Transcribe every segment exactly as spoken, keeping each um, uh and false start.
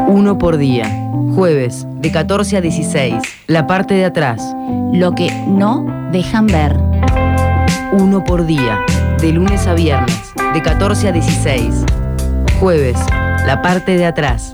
Uno por día. Jueves, de catorce a dieciséis. La parte de atrás. Lo que no dejan ver. Uno por día. De lunes a viernes, de catorce a dieciséis. Jueves, la parte de atrás.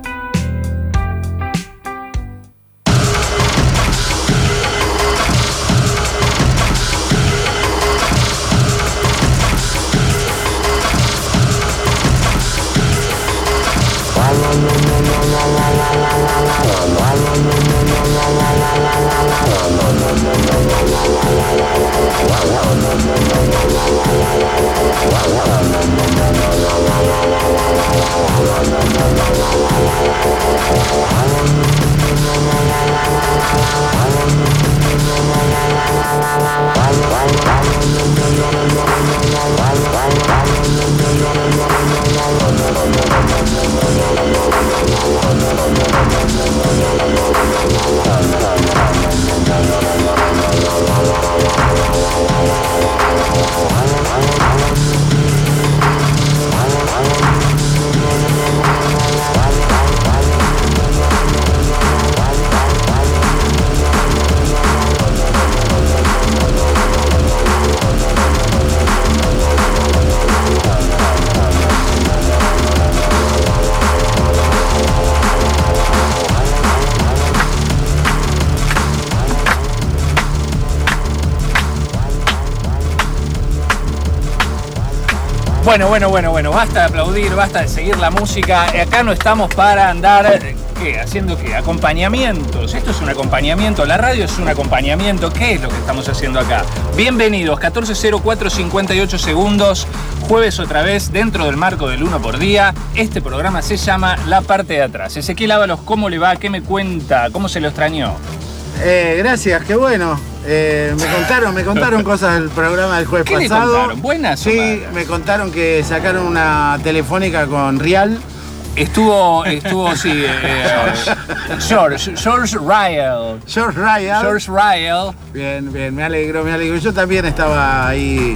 Bueno, bueno, bueno, bueno, basta de aplaudir, basta de seguir la música. Acá no estamos para andar, ¿qué? ¿Haciendo qué? Acompañamientos. Esto es un acompañamiento, la radio es un acompañamiento. ¿Qué es lo que estamos haciendo acá? Bienvenidos, catorce cero cuatro, cincuenta y ocho segundos, jueves otra vez, dentro del marco del uno por día. Este programa se llama La Parte de Atrás. Ezequiel Ábalos, ¿cómo le va? ¿Qué me cuenta? ¿Cómo se lo extrañó? Eh, gracias, qué bueno. Eh, me contaron, me contaron cosas del programa del jueves ¿Qué pasado. le contaron? ¿Buenas o Sí, malas? me contaron que sacaron una telefónica con Rial. Estuvo, estuvo, sí, eh, George, George Rial. George Rial. George Rial. Bien, bien, me alegro, me alegro. Yo también estaba ahí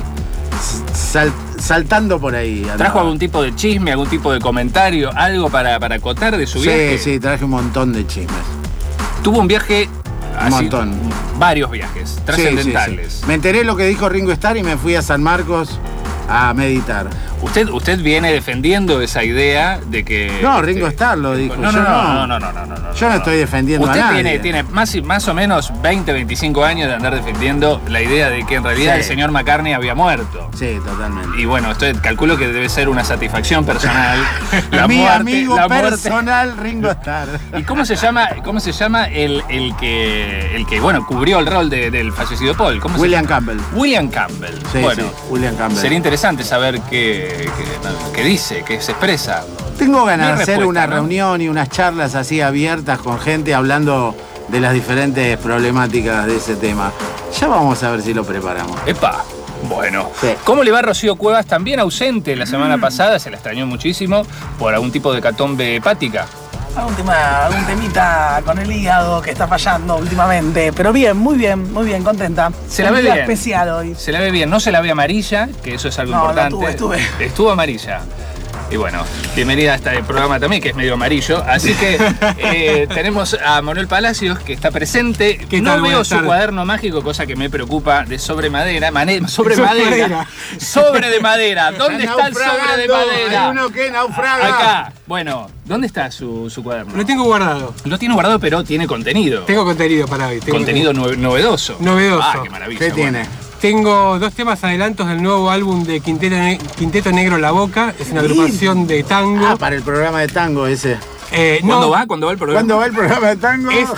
sal, saltando por ahí. andaba. ¿Trajo algún tipo de chisme, algún tipo de comentario, algo para, para acotar de su viaje? Sí, sí, traje un montón de chismes. Tuvo un viaje... Un así, montón. Varios viajes, trascendentales. Sí, sí, sí. Me enteré lo que dijo Ringo Starr y me fui a San Marcos a meditar. Usted, usted viene defendiendo esa idea de que... No, este, Ringo Starr lo dijo. No, no, Yo no, no. no, no, no, no, no, Yo no estoy defendiendo Usted a nadie. tiene, tiene más, y- más o menos veinte, veinticinco años de andar defendiendo la idea de que en realidad Sí. el señor McCartney había muerto. Sí, totalmente. Y bueno, esto calculo que debe ser una satisfacción personal. Mi muerte- amigo la muerte- personal Ringo Starr. ¿Y cómo se llama, cómo se llama el, el que, el que bueno, cubrió el rol de- del fallecido Paul? ¿Cómo se William llama? Campbell. William Campbell. Sí, bueno, sí, William Campbell. sería interesante saber qué, qué, qué dice, qué se expresa. Tengo ganas No hay de hacer respuesta, una ¿no? reunión y unas charlas así abiertas con gente hablando de las diferentes problemáticas de ese tema. Ya vamos a ver si lo preparamos. Epa. Bueno, Sí. ¿cómo le va Rocío Cuevas? También ausente la semana pasada, se la extrañó muchísimo por algún tipo de hecatombe hepática. Algún tema, algún temita con el hígado que está fallando últimamente. Pero bien, muy bien, muy bien, contenta. Se la Un ve día bien. especial hoy. Se la ve bien, no se la ve amarilla, que eso es algo No, la importante. tuve, estuve. Estuvo amarilla. Y bueno, bienvenida a este programa también, que es medio amarillo. Así que eh, tenemos a Manuel Palacios, que está presente. ¿Qué No tal? veo Buenas su tardes. cuaderno mágico, cosa que me preocupa, de sobre madera. Mane- sobre Sobre madera. madera. Sobre de madera. ¿Dónde está el sobre de Naufragando, madera? Hay uno que naufraga. Acá. Bueno, ¿dónde está su, su cuaderno? Lo tengo guardado. Lo tiene guardado, pero tiene contenido. Tengo contenido para hoy. Tengo contenido nue- novedoso. Novedoso. Ah, qué maravilla. ¿Qué bueno. tiene? Tengo dos temas adelantos del nuevo álbum de Quinteto, Ne- Quinteto Negro La Boca. Es una agrupación de tango. Ah, para el programa de tango ese. Eh, ¿Cuándo no, va? ¿Cuándo va el programa? ¿Cuándo va el programa de tango? Es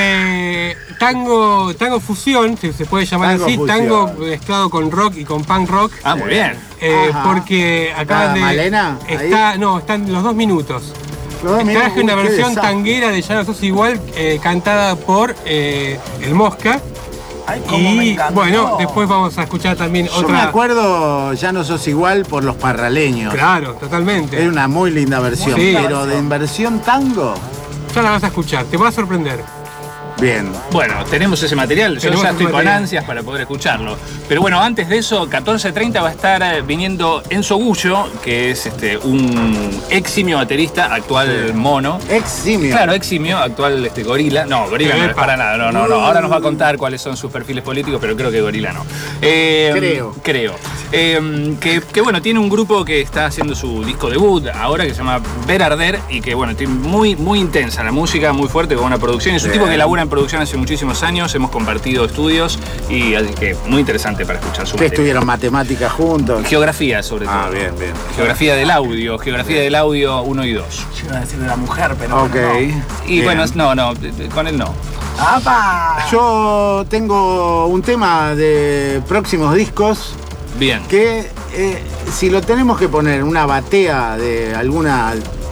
eh, tango, tango fusión, si se puede llamar Tango así. fusión. Tango mezclado con rock y con punk rock. Ah, muy bien. Eh, Ajá. porque acaban ¿Está de. Malena ahí? Está, no, están los dos minutos. No, mirá, Traje una uy, qué versión desastre. tanguera de Ya no sos igual, eh, cantada por eh, El Mosca. Ay, cómo me Y encantó. bueno, después vamos a escuchar también Yo me otra. acuerdo, Ya no sos igual, por los parraleños. Claro, totalmente. Es una muy linda versión. Sí. Pero de en versión tango. Ya la vas a escuchar, te va a sorprender. Bien. Bueno, tenemos ese material, yo Tenemos ya ese estoy con material. ansias para poder escucharlo. Pero bueno, antes de eso, catorce treinta va a estar eh, viniendo Enzo Gullo, que es este, un eximio baterista, actual mono. Eximio. Claro, eximio, actual este, gorila. No, gorila no es Epa. para nada, no, no, no. Ahora nos va a contar cuáles son sus perfiles políticos, pero creo que gorila no. Eh, Creo. Creo. Eh, que, que bueno, tiene un grupo que está haciendo su disco debut ahora, que se llama Ver Arder, y que bueno, tiene muy, muy intensa la música, muy fuerte, con una producción. Es un Bien. tipo que labura en producción hace muchísimos años, hemos compartido estudios, y así que muy interesante para escuchar su Que material. estuvieron matemáticas juntos. Geografía, sobre todo. Ah, bien, bien. Geografía del audio, geografía del audio uno y dos. Yo iba a decir de la mujer, pero. Ok. bueno, Y Bien. bueno, no, no, con él no. no. ¡Apa! Yo tengo un tema de próximos discos Bien. que eh, si lo tenemos que poner en una batea de alguna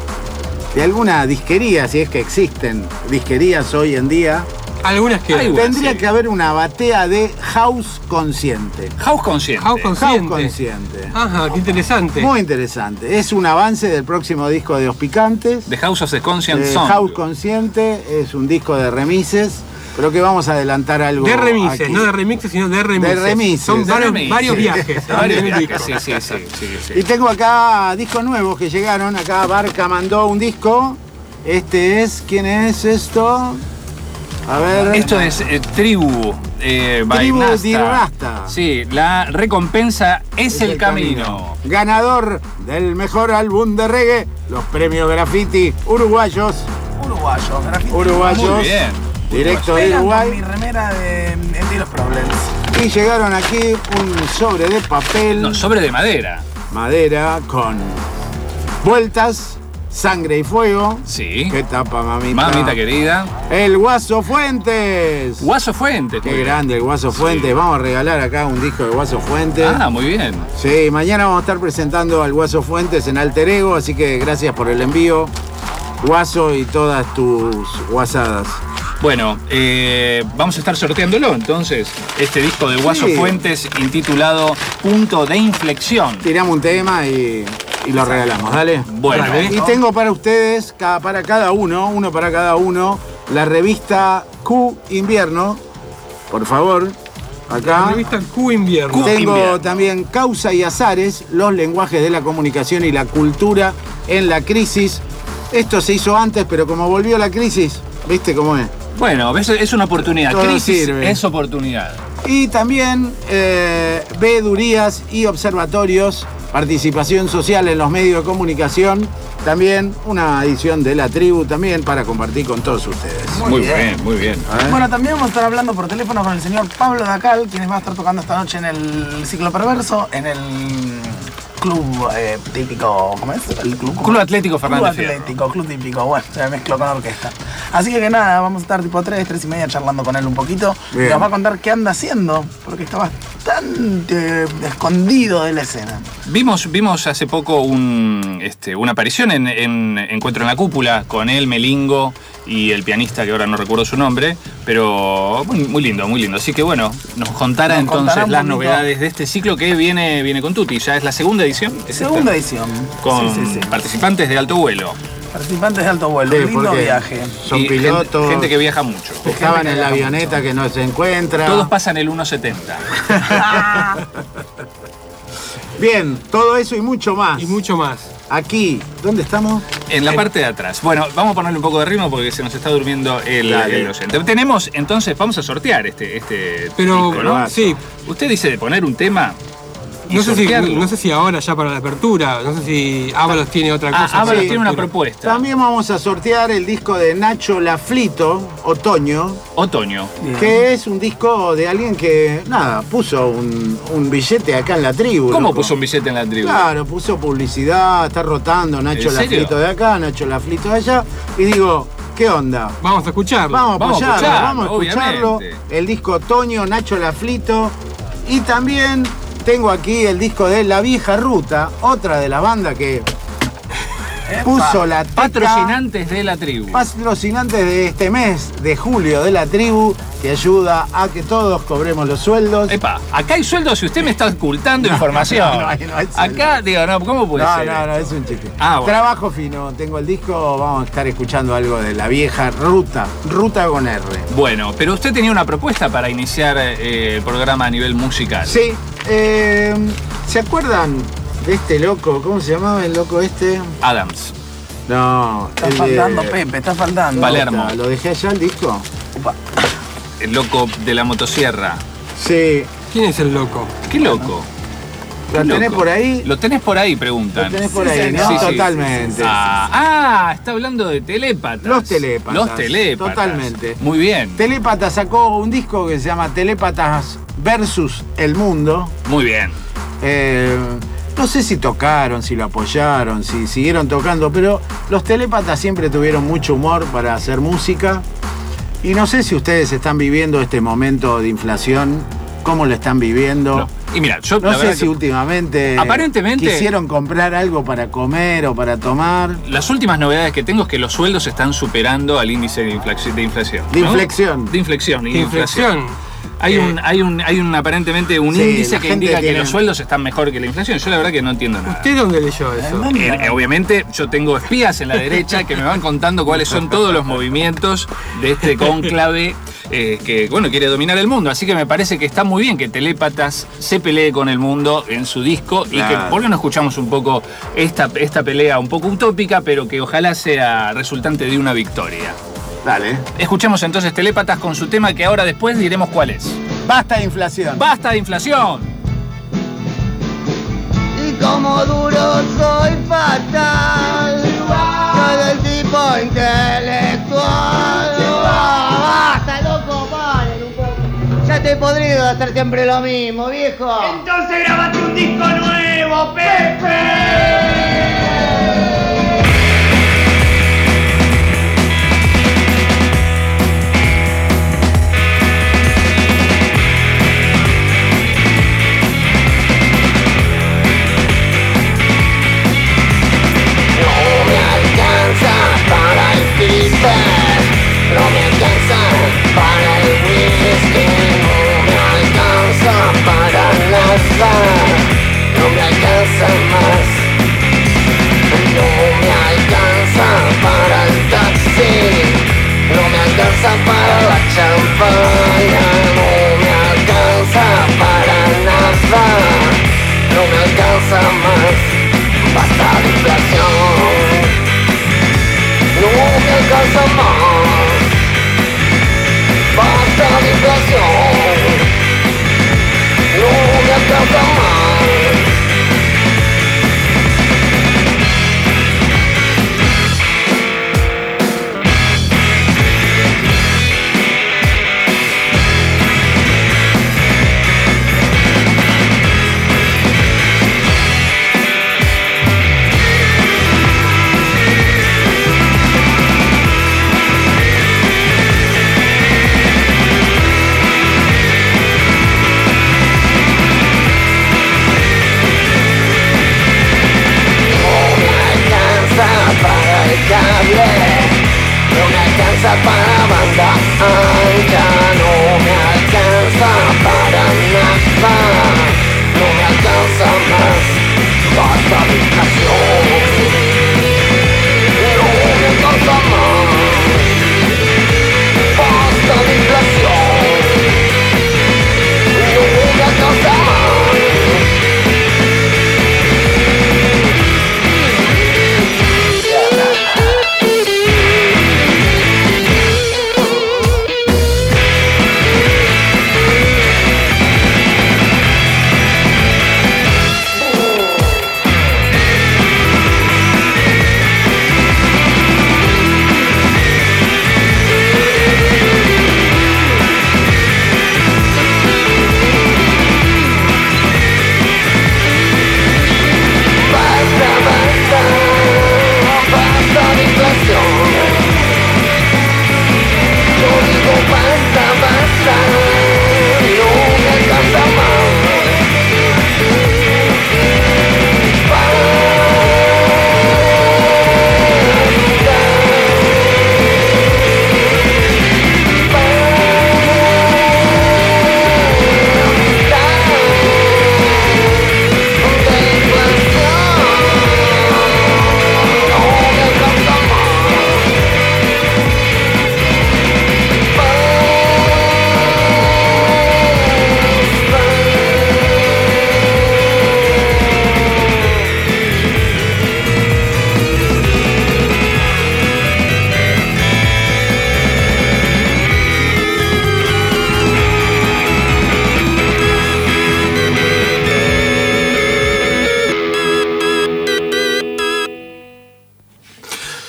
de alguna disquería, si es que existen disquerías hoy en día, Algunas que. Ay, bueno. tendría sí. que haber una batea de house consciente. House consciente. House consciente. House consciente. Ajá, qué interesante. Muy interesante. Es un avance del próximo disco de Los Picantes. The House of the Conscient Eh, Song. House Consciente es un disco de remises, pero que vamos a adelantar algo. De remises, aquí. no de remixes, sino de remises. remises. Son De varios, remixes. varios viajes. Varios en el viajes, disco. sí, sí, sí, sí, sí. Y tengo acá discos nuevos que llegaron. Acá Barca mandó un disco. Este es, ¿quién es esto? A ver. Esto es eh, Tribu, eh, by Tribu Nasta. di Rasta. Sí, la recompensa es, el, camino. Ganador del mejor álbum de reggae, los premios Graffiti uruguayos. Uruguayo, grafiti. Uruguayos. Muy bien. Directo de Vengan con mi Uruguay. remera de Andy los Problems. Y llegaron aquí un sobre de papel, No, sobre de madera. madera, con vueltas, sangre y fuego. Sí. ¿Qué tapa, mamita? Mamita querida. El Guaso Fuentes. Guaso Fuentes. Qué muy bien. grande el Guaso Fuentes. Vamos a regalar acá un disco de Guaso Fuentes. Ah, muy bien. Sí, mañana vamos a estar presentando al Guaso Fuentes en Alter Ego, así que gracias por el envío, Guaso, y todas tus guasadas. Bueno, eh, vamos a estar sorteándolo entonces, este disco de Guaso Sí. Fuentes intitulado Punto de Inflexión. Tiramos un tema y, y lo regalamos, dale. Bueno, Dale. Y tengo para ustedes, ca- para cada uno, uno para cada uno, la revista Q Invierno. Por favor, La acá. revista Q Invierno. Q. Tengo Invierno. también Causa y Azares, los lenguajes de la comunicación y la cultura en la crisis. Esto se hizo antes, pero como volvió la crisis, ¿viste cómo es? bueno, es, es una oportunidad. Todo Crisis sirve. es oportunidad. Y también eh, veedurías y observatorios, participación social en los medios de comunicación. También una edición de La Tribu, también para compartir con todos ustedes. Muy Muy bien. bien, muy bien. A ver. Bueno, también vamos a estar hablando por teléfono con el señor Pablo Dacal, quien va a estar tocando esta noche en el Ciclo Perverso, en el club eh, típico, ¿cómo es? El club, Club Atlético Fernández Club Fierro. Atlético, club típico, bueno, se me mezcló con orquesta. Así que, que nada, vamos a estar tipo tres, tres y media charlando con él un poquito. Bien. Y nos va a contar qué anda haciendo, porque está bastante escondido de la escena. Vimos, vimos hace poco un, este, una aparición en, en Encuentro en la Cúpula con él, Melingo y el pianista que ahora no recuerdo su nombre, pero muy, muy lindo, muy lindo. Así que bueno, nos contará Nos entonces contará un las poquito. novedades de este ciclo que viene, viene con Tuti. Ya es la segunda edición. ¿Es esta? Segunda edición. Con Sí, sí, sí. participantes de alto vuelo. Participantes de alto vuelo, Sí, lindo porque viaje. son Y pilotos, Gente, gente que viaja mucho. estaban gente en que la viaja avioneta que no se encuentra. Todos pasan el uno setenta. Bien, todo eso y mucho más. Y mucho más. Aquí, ¿dónde estamos? En la parte de atrás. Bueno, vamos a ponerle un poco de ritmo porque se nos está durmiendo el, Dale. el oyente. Tenemos, entonces, vamos a sortear este, este Pero, disco, ¿no? sí, Usted dice de poner un tema y no sé, si, sortearlo. no sé si ahora ya para la apertura, no sé si Ábalos tiene otra Ah, cosa. Ábalos para la tiene una apertura. propuesta. También vamos a sortear el disco de Nacho Laflito, Otoño, Otoño. Bien. que es un disco de alguien que, nada, puso un, un billete acá en La Tribu. ¿Cómo loco. puso un billete en la tribu? Claro, puso publicidad, está rotando Nacho ¿En serio? Laflito de acá, Nacho Laflito de allá. Y digo, ¿qué onda? Vamos a escucharlo. Vamos a Vamos a apoyarlo, escucharlo, vamos a escucharlo. obviamente. El disco Otoño, Nacho Laflito. Y también tengo aquí el disco de La Vieja Ruta, otra de la banda que puso la teca. Patrocinantes de la tribu. Patrocinantes de este mes de julio de la tribu, que ayuda a que todos cobremos los sueldos. Epa, acá hay sueldos si usted me está ocultando No, información. no, no hay- no hay sueldo. acá, digo, no, ¿cómo puede No, ser? no, no, es un chiste. Ah, bueno. Trabajo fino, tengo el disco, vamos a estar escuchando algo de la vieja Ruta, Ruta con R. Bueno, pero usted tenía una propuesta para iniciar eh, el programa a nivel musical. Sí, eh, ¿se acuerdan de este loco? ¿Cómo se llamaba el loco este? Adams. No, Está el de- faltando, Pepe, está faltando. Palermo. ¿Lo dejé allá el disco? Upa. El loco de la motosierra. Sí. ¿Quién es el loco? ¿Qué loco? ¿Lo ¿Qué tenés loco? por ahí? Lo tenés por ahí, preguntan. Lo tenés por Sí, ahí, señor. ¿no? Sí, sí. Totalmente. Ah, ah, está hablando de telépatas. Los telépatas. Los telépatas. Totalmente. Muy bien. Telépatas sacó un disco que se llama Telépatas versus el Mundo. Muy bien. Eh, no sé si tocaron, si lo apoyaron, si siguieron tocando, pero los telépatas siempre tuvieron mucho humor para hacer música. Y no sé si ustedes están viviendo este momento de inflación, cómo lo están viviendo. No. Y mira, yo No la sé verdad si que últimamente Aparentemente- quisieron comprar algo para comer o para tomar. las últimas novedades que tengo es que los sueldos están superando al índice de, inflac- de inflación. De ¿no? inflexión. De inflexión. y Inflexión. inflación. Hay un, hay un, hay un aparentemente un Sí, índice la que gente indica tiene- que los sueldos están mejor que la inflación. Yo la verdad que no entiendo nada. ¿Usted dónde leyó eso? Eh, eh, obviamente yo tengo espías en la derecha que me van contando cuáles son todos los movimientos de este cónclave eh, que bueno quiere dominar el mundo. Así que me parece que está muy bien que Telépatas se pelee con el mundo en su disco y Claro. que por qué no escuchamos un poco esta, esta pelea un poco utópica, pero que ojalá sea resultante de una victoria. Dale. Escuchemos entonces Telépatas con su tema que ahora después diremos cuál es. Basta de inflación. ¡Basta de inflación! Y como duro soy fatal, soy del tipo intelectual. Basta, loco, paren un poco. Ya estoy podrido de hacer siempre lo mismo, viejo. Entonces grabate un disco nuevo, Pepe. No me alcanza para el piper, no me alcanza para el whisky, no me alcanza para la no me alcanza más, no me alcanza para el taxi, no me alcanza para la champaña, no me alcanza para nada, no me alcanza más. Basta de inflación, no me alcanza más. Basta de inflación, no me alcanza más. Para el cable, no me alcanza para banda ancha, no me alcanza para nada, no me alcanza más. Basta de inflación, no me alcanza más. Basta de inflación, no me alcanza más.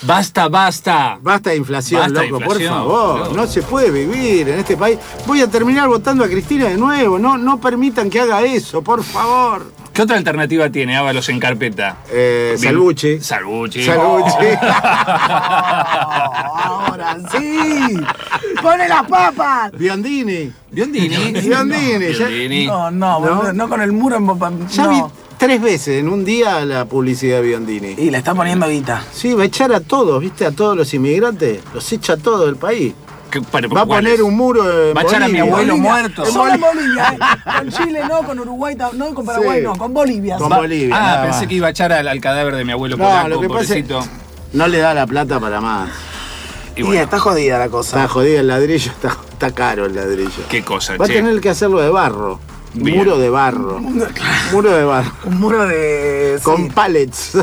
Basta, basta. Basta de inflación, Basta de loco, inflación, por favor. loco. No se puede vivir en este país. Voy a terminar votando a Cristina de nuevo. No, no permitan que haga eso, por favor. ¿Qué otra alternativa tiene Ábalos en carpeta? Eh, Bien. Salvucci. Salvucci. Salvucci. Ahora sí. ¡Pone las papas! Biondini. Biondini. Biondini. ya- Biondini. No, no, ¿No? boludo, no con el muro en bopa. Ya no. vi tres veces en un día la publicidad de Biondini. Y le está poniendo guita. Sí, va a echar a todos, ¿viste? A todos los inmigrantes. Los echa a todo el país. ¿Qué- para- Va a cuáles? poner un muro en Va a echar a mi Bolivia. abuelo Bolivia. muerto. Solo en Bolivia, ¿eh? Con Chile no, con Uruguay ta- no, con Paraguay Sí. no, con Bolivia. Con Va- Bolivia. Ah, nada pensé más. que iba a echar al, al cadáver de mi abuelo No, polaco, lo que pasa es pobrecito. no le da la plata para más. Y Y bueno, está jodida la cosa. Está jodido el ladrillo, está, está caro el ladrillo. qué cosa, Va a che. tener que hacerlo de barro. Bien. Muro de barro. Muro de barro. Un muro de. sí. Con pallets.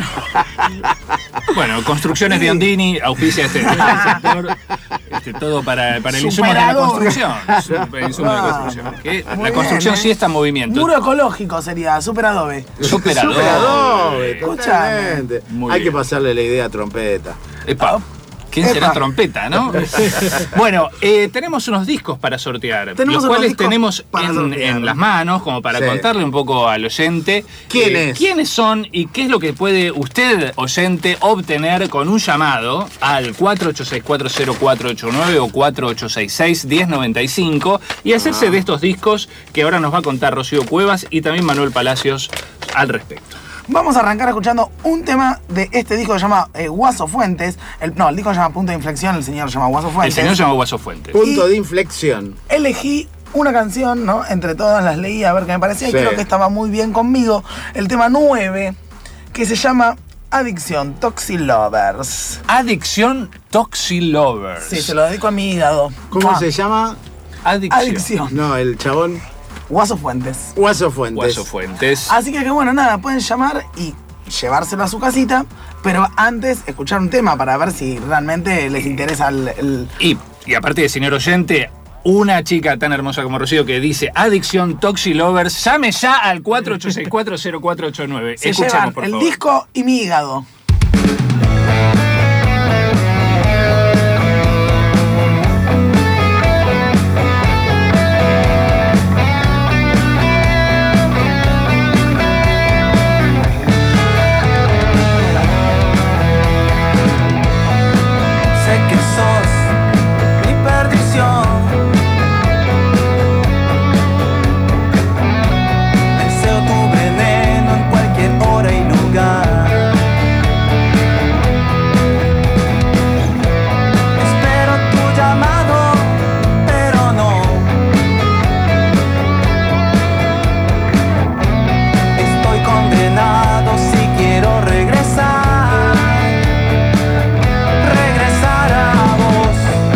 Bueno, Construcciones Biondini auspicia este, este sector. Este, todo para, para el insumo de la Superador. construcción. Super- insumo de la construcción. Que Muy la construcción bien, ¿eh? sí está en movimiento. Muro ecológico sería, super adobe. Superador. Superador, Escuchame. totalmente. Muy Hay bien. que pasarle la idea a Trompeta. Epa. ¿Quién será Epa. Trompeta, no? Bueno, eh, tenemos unos discos para sortear, Tenemos los unos cuales discos tenemos para en, sortear. en las manos, como para Sí. contarle un poco al oyente ¿Quiénes? quiénes son y qué es lo que puede usted, oyente, obtener con un llamado al cuatro ocho seis cuatro cero cuatro ocho nueve o cuatro ocho seis seis uno cero nueve cinco y hacerse de estos discos que ahora nos va a contar Rocío Cuevas y también Manuel Palacios al respecto. Vamos a arrancar escuchando un tema de este disco que se llama eh, Guaso Fuentes. El, no, el disco se llama Punto de Inflexión, el señor se llama Guaso El Fuentes. señor se llama Guaso Fuentes. Punto Y- de inflexión. Elegí una canción, ¿no? Entre todas las leí a ver qué me parecía y Sí. creo que estaba muy bien conmigo. El tema nueve, que se llama Adicción, Toxic Lovers. Adicción Toxic Lovers. Sí, se lo dedico a mi hígado. ¿Cómo Ah, se llama? Adicción. Adicción. No, el chabón. Guaso Fuentes. Guaso Fuentes. Guaso Fuentes. Así que, que bueno, nada, pueden llamar y llevárselo a su casita, pero antes escuchar un tema para ver si realmente les interesa el... el- Y, y aparte de señor oyente, una chica tan hermosa como Rocío que dice Adicción Toxic Lovers, llame ya al cuatro ocho seis cuatro cero cuatro ocho nueve. Se Escuchemos, llevan por el favor. disco y mi hígado. Sé que sos mi perdición. Deseo tu veneno en cualquier hora y lugar. Espero tu llamado, pero no. Estoy condenado si quiero regresar. Regresar a vos.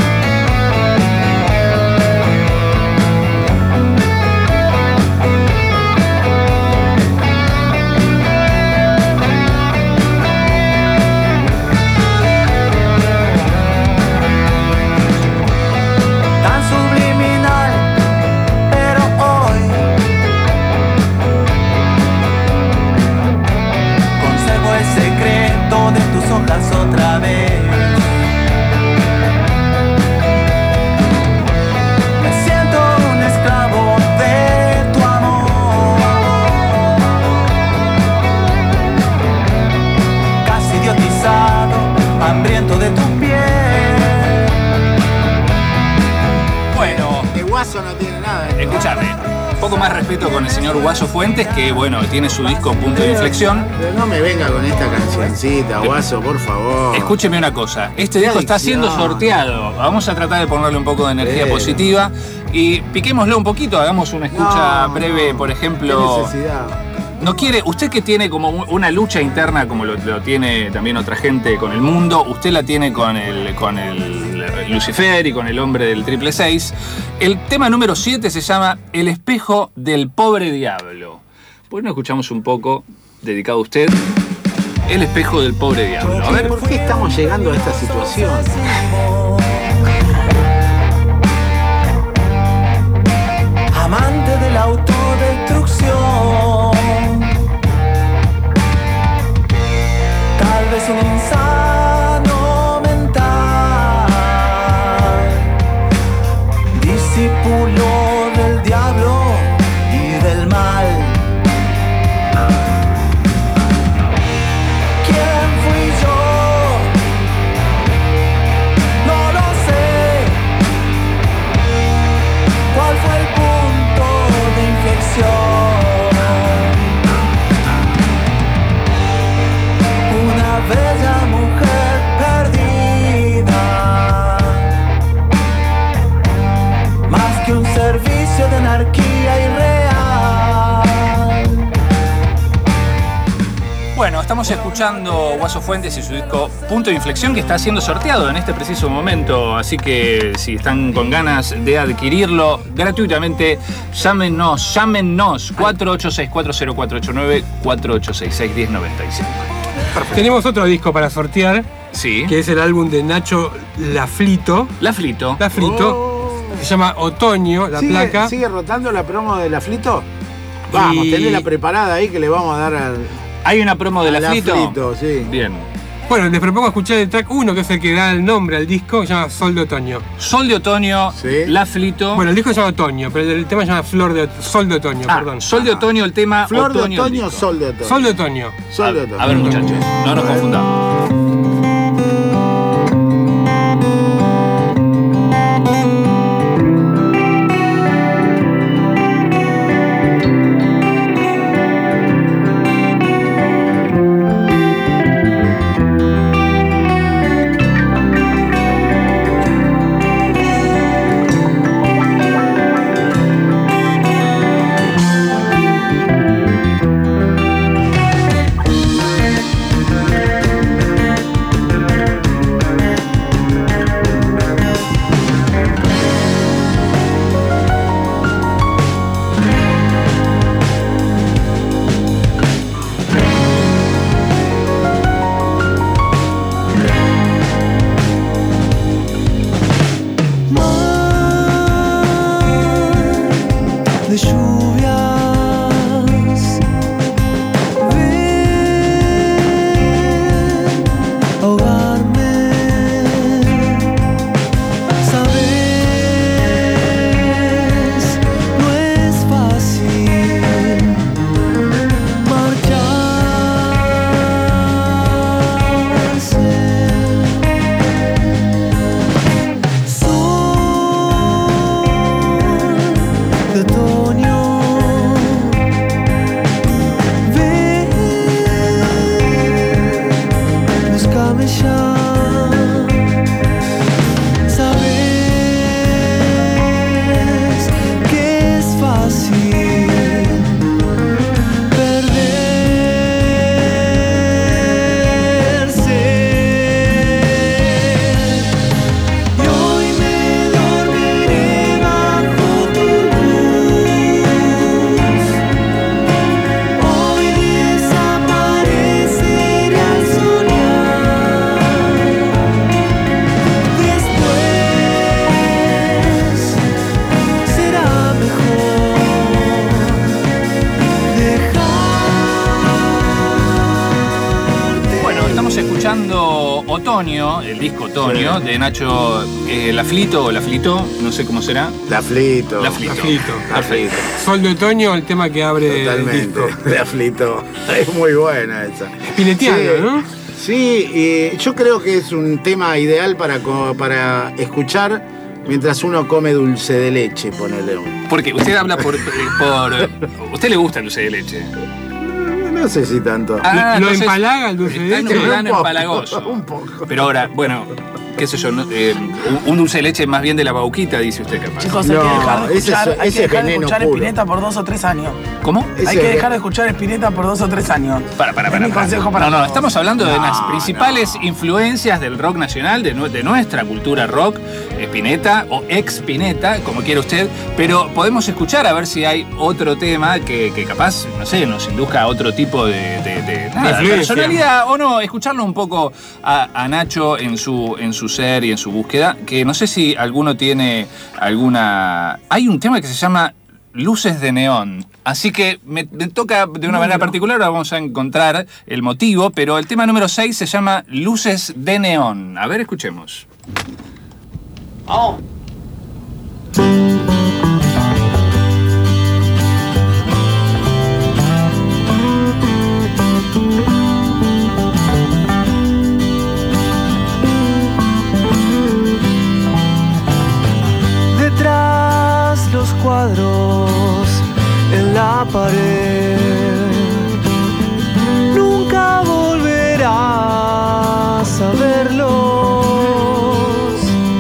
Tan subliminal, pero hoy conservo el secreto de tus hojas otra vez. Me siento un esclavo de tu amor, casi idiotizado, hambriento de tu piel. Bueno, De Guaso no tiene nada. ¿eh? escúchame. Un poco más respeto con el señor Guaso Fuentes, que bueno, tiene su disco Punto de Inflexión. Pero no me venga con esta cancioncita, Guaso, por favor. Escúcheme una cosa, este disco está siendo adicción. sorteado. Vamos a tratar de ponerle un poco de energía Sí. positiva y piquémoslo un poquito, hagamos una escucha No, breve, no. por ¿Qué ejemplo. necesidad? ¿No quiere, usted que tiene como un- una lucha interna, como lo, lo tiene también otra gente con el mundo, usted la tiene con el, con el Lucifer y con el hombre del triple seis? El tema número siete se llama El espejo del pobre diablo. Pues no escuchamos un poco, dedicado a usted, El espejo del pobre diablo. A ver, ¿Por qué estamos llegando a esta situación? Amante de la autodestrucción, tal vez un insano estamos escuchando Guaso Fuentes y su disco Punto de Inflexión, que está siendo sorteado en este preciso momento, así que si están con ganas de adquirirlo gratuitamente, llámenos, llámenos cuatro ocho seis, cuatro cero cuatro ocho nueve, cuatro ocho seis, seis uno cero nueve cinco. Tenemos otro disco para sortear, sí, que es el álbum de Nacho Laflito. Laflito. Laflito. Oh. Se llama Otoño, la ¿Sigue, placa. ¿Sigue rotando la promo de Laflito? Vamos, Y- tenela preparada ahí que le vamos a dar al. ¿Hay una promo de a Laflito? Laflito, sí. Bien. Bueno, les propongo escuchar el track uno, que es el que da el nombre al disco, que se llama Sol de Otoño. Sol de Otoño, Sí. Laflito. Bueno, el disco se llama Otoño, pero el tema se llama Flor de Ot- Sol de Otoño, Ah, perdón. Sol de Otoño, el tema Flor de Otoño, el otoño, disco. sol de otoño. Sol de Otoño. Sol de otoño. A ver, muchachos, no nos confundamos. de lluvias, ven a ahogarme, sabes, no es fácil marcharse. De otoño, ven, búscame ya, sabes que es fácil perderse. Y hoy me dormiré bajo tu luz. Hoy desapareceré al soñar. Después será mejor dejarte. Bueno, estamos escuchando Otoño, el disco Otoño, de Nacho eh, Laflito o Laflito, no sé cómo será. Laflito. Laflito. Laflito. Perfecto. Sol de Otoño, el tema que abre el Totalmente. disco. Laflito. Es muy buena esa. Pinetiano, Sí. ¿no? Sí, y yo creo que es un tema ideal para, co- para escuchar mientras uno come dulce de leche, ponele un. Porque usted habla por, por. ¿Usted le gusta el dulce de leche? No sé si tanto. Ah, ¿Lo entonces empalaga el dulce de está en leche? un plano Un poco, empalagoso. un poco. Pero ahora, bueno, qué sé yo, no, eh, un, un dulce de leche más bien de la bauquita, dice usted capaz. Chicos, hay No, que dejar de ese escuchar, es- hay ese que es dejar de veneno escuchar puro. Spinetta por dos o tres años. ¿Cómo? Ese Hay que es- dejar de escuchar Spinetta por dos o tres años. Para, para, Es para. mi para. consejo para no, no, todos. estamos hablando de No, las principales influencias del rock nacional, de, nu- de nuestra cultura rock, Spinetta o ex Spinetta, como quiera usted, pero podemos escuchar a ver si hay otro tema que, que capaz, no sé, nos induzca a otro tipo de, de, de- nada, de influencia. personalidad, o no, escucharlo un poco a, a Nacho en su, en su ser y en su búsqueda, que no sé si alguno tiene alguna... Hay un tema que se llama Luces de Neón. Así que me, me toca de una manera particular, ahora vamos a encontrar el motivo, pero el tema número seis se llama Luces de Neón. A ver, escuchemos. Detrás los cuadros en la pared, nunca volverás a verlos.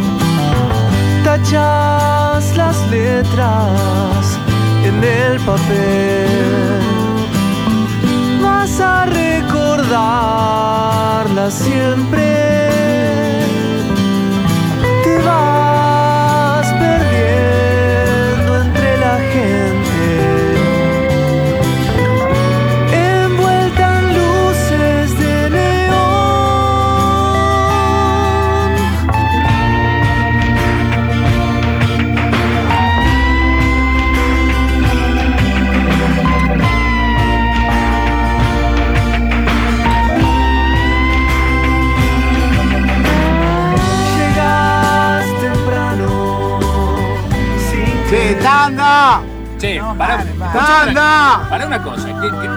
Tachas las letras en el papel, vas a recordar para siempre. Te vas perdiendo entre la gente, envuelta en luces de neón. ¡Sí, tanda! Che, No, para, vale, vale. ¡Tanda! para una cosa. ¿qué- qué-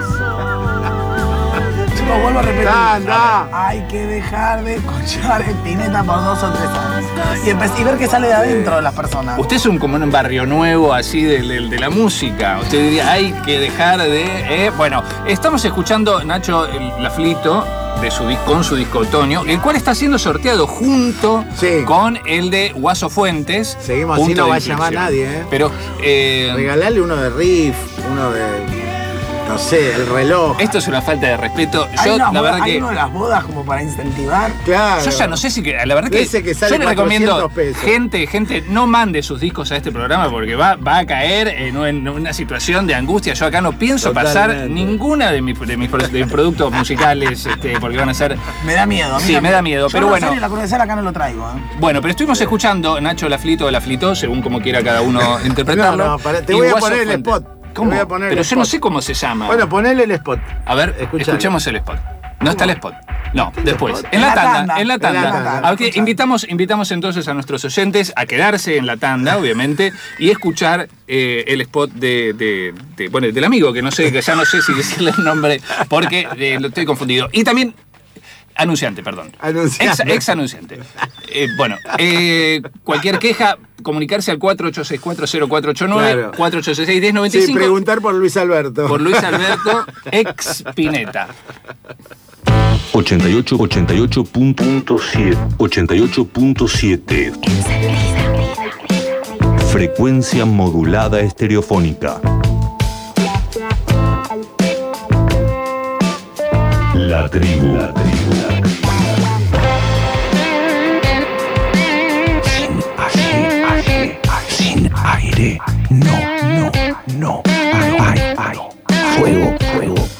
Chicos, vuelvo a repetir. ¡Tanda! Hay que dejar de escuchar Spinetta por dos o tres años. Y, empe- y ver qué sale de adentro de las personas. Usted es un, como un barrio nuevo así de, de- de la música. Usted diría, hay que dejar de... eh, Bueno, estamos escuchando Nacho el- Laflito de su, dis- con su disco Otoño, el cual está siendo sorteado junto Sí. con el de Guaso Fuentes. Seguimos así, Punto no de va a llamar inflexión. nadie, ¿eh? Pero eh, Regalarle uno de riff, uno de. No sé, el reloj. esto es una falta de respeto. Hay, Yo, una la boda- verdad hay que... uno de las bodas como para incentivar. Claro. Yo ya no sé si que, la verdad que, Ese que sale yo le recomiendo cuatrocientos pesos. gente, gente, no mande sus discos a este programa porque va, va a caer en, un- en una situación de angustia. Yo acá no pienso pasar Totalmente. ninguna de mis, de mis, pro- de mis productos musicales este, porque van a ser... Me da miedo. a mí Sí, también. me da miedo, Yo pero no bueno. sé ni la Cruz de Sal acá no lo traigo. ¿eh? Bueno, pero estuvimos escuchando Nacho Laflito o Laflito, según como quiera cada uno interpretarlo. No, no, para- te y voy a Guaso poner el Fuentes. spot. Te ¿Cómo? voy a poner pero el yo no spot. sé cómo se llama. Bueno, ponele el spot. A ver, Escuchalo. escuchemos el spot. No está el spot. No, después. spot? En la tanda, en la tanda. En la tanda. Ah, ok, invitamos, invitamos entonces a nuestros oyentes a quedarse en la tanda, obviamente, y escuchar eh, el spot de, de- de- bueno, del amigo, que no sé, que ya no sé si decirle el nombre, porque eh, lo estoy confundido. Y también. Anunciante, perdón. Anunciante. Ex, ex anunciante. Eh, bueno, eh, cualquier queja, comunicarse al cuatro ocho seis cuatro cero cuatro ocho nueve, Claro. cuatro ocho seis uno cero nueve Sí, cinco. preguntar por Luis Alberto. Por Luis Alberto, ex Spinetta. ochenta y ocho, ochenta y ocho punto siete. ochenta y ocho punto siete. Frecuencia modulada estereofónica. La tribu. La tribu. Sin aire, aire, sin aire. No, no, no. Hay, hay, hay. Fuego, fuego.